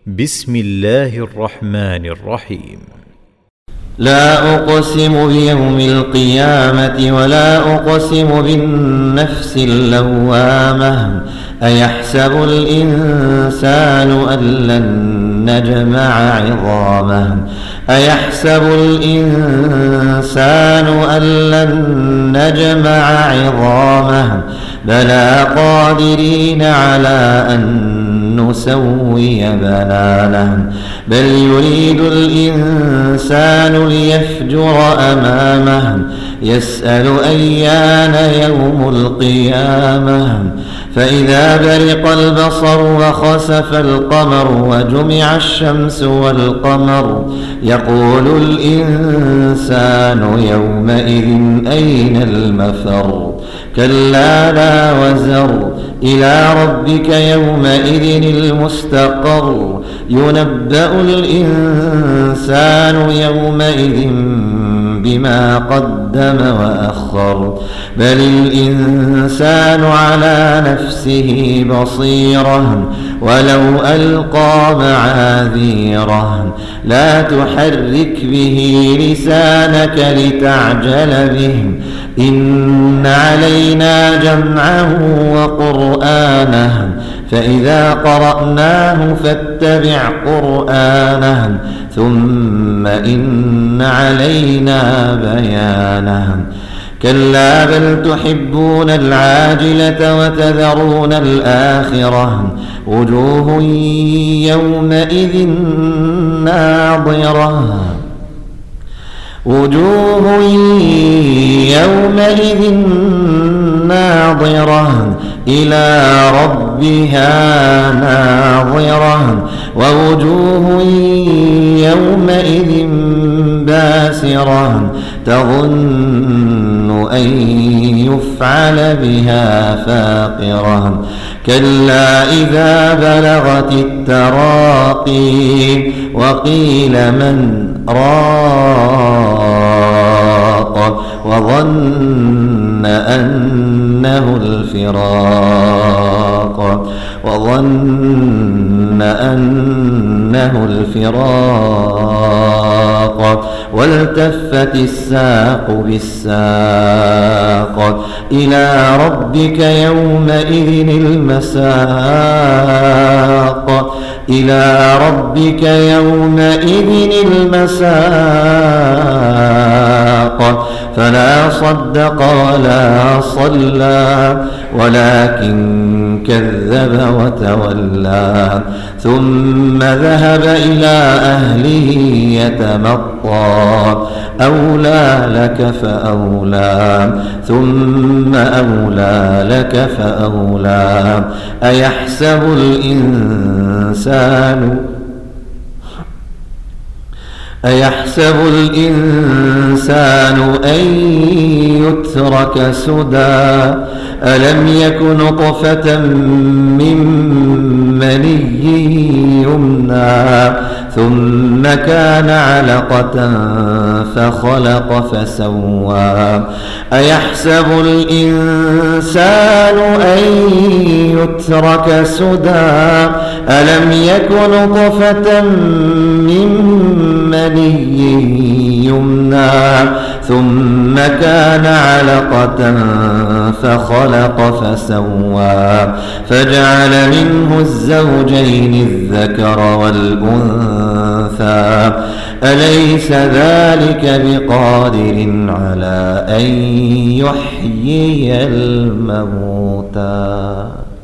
بسم الله الرحمن الرحيم. لا أقسم بيوم القيامة ولا أقسم بالنفس اللوامة أيحسب الإنسان أن لن نجمع عظامه أيحسب الإنسان أن لن نجمع عظامه بلى قادرين على أن نسوي بنانه بل يريد الإنسان ليفجر أمامه يسأل أيان يوم القيامة فإذا برق البصر وخسف القمر وجمع الشمس والقمر يقول الإنسان يومئذ أين المفر كلا لا وزر إلى ربك يومئذ المستقر ينبأ الإنسان يومئذ بما قدم وأخر بل الإنسان على نفسه بصيرة ولو ألقى معاذيره لا تحرك به لسانك لتعجل به إن علينا جمعه وقرآنه فإذا قرأناه فاتبع قرآنه ثم إن علينا بيانه كلا بل تحبون العاجلة وتذرون الآخرة وجوه يومئذ ناضرة وجوه يومئذ ناظرة إلى ربها ناظرة ووجوه يومئذ باسرة تظن أن يفعل بها فاقرة كلا إذا بلغت التراقي وقيل من راق وظن أنه الفراق والتفت الساق بالساق إلى ربك يومئذ المساق إلى ربك يومئذ المساق فلا صدق ولا صلى ولكن كذب وتولى ثم ذهب إلى أهله يتمطى أولى لك فأولى ثم أولى لك فأولى أيحسب الإنسان أن يترك سدى ألم يك نطفة من مني يمنى ثم كان علقة فخلق فسوى أيحسب الإنسان أن يترك سدى ألم يك نطفة من مني يمنى ثم كان علقة فخلق فسوى فجعل منه الزوجين الذكر والأنثى أليس ذلك بقادر على أن يحيي الموتى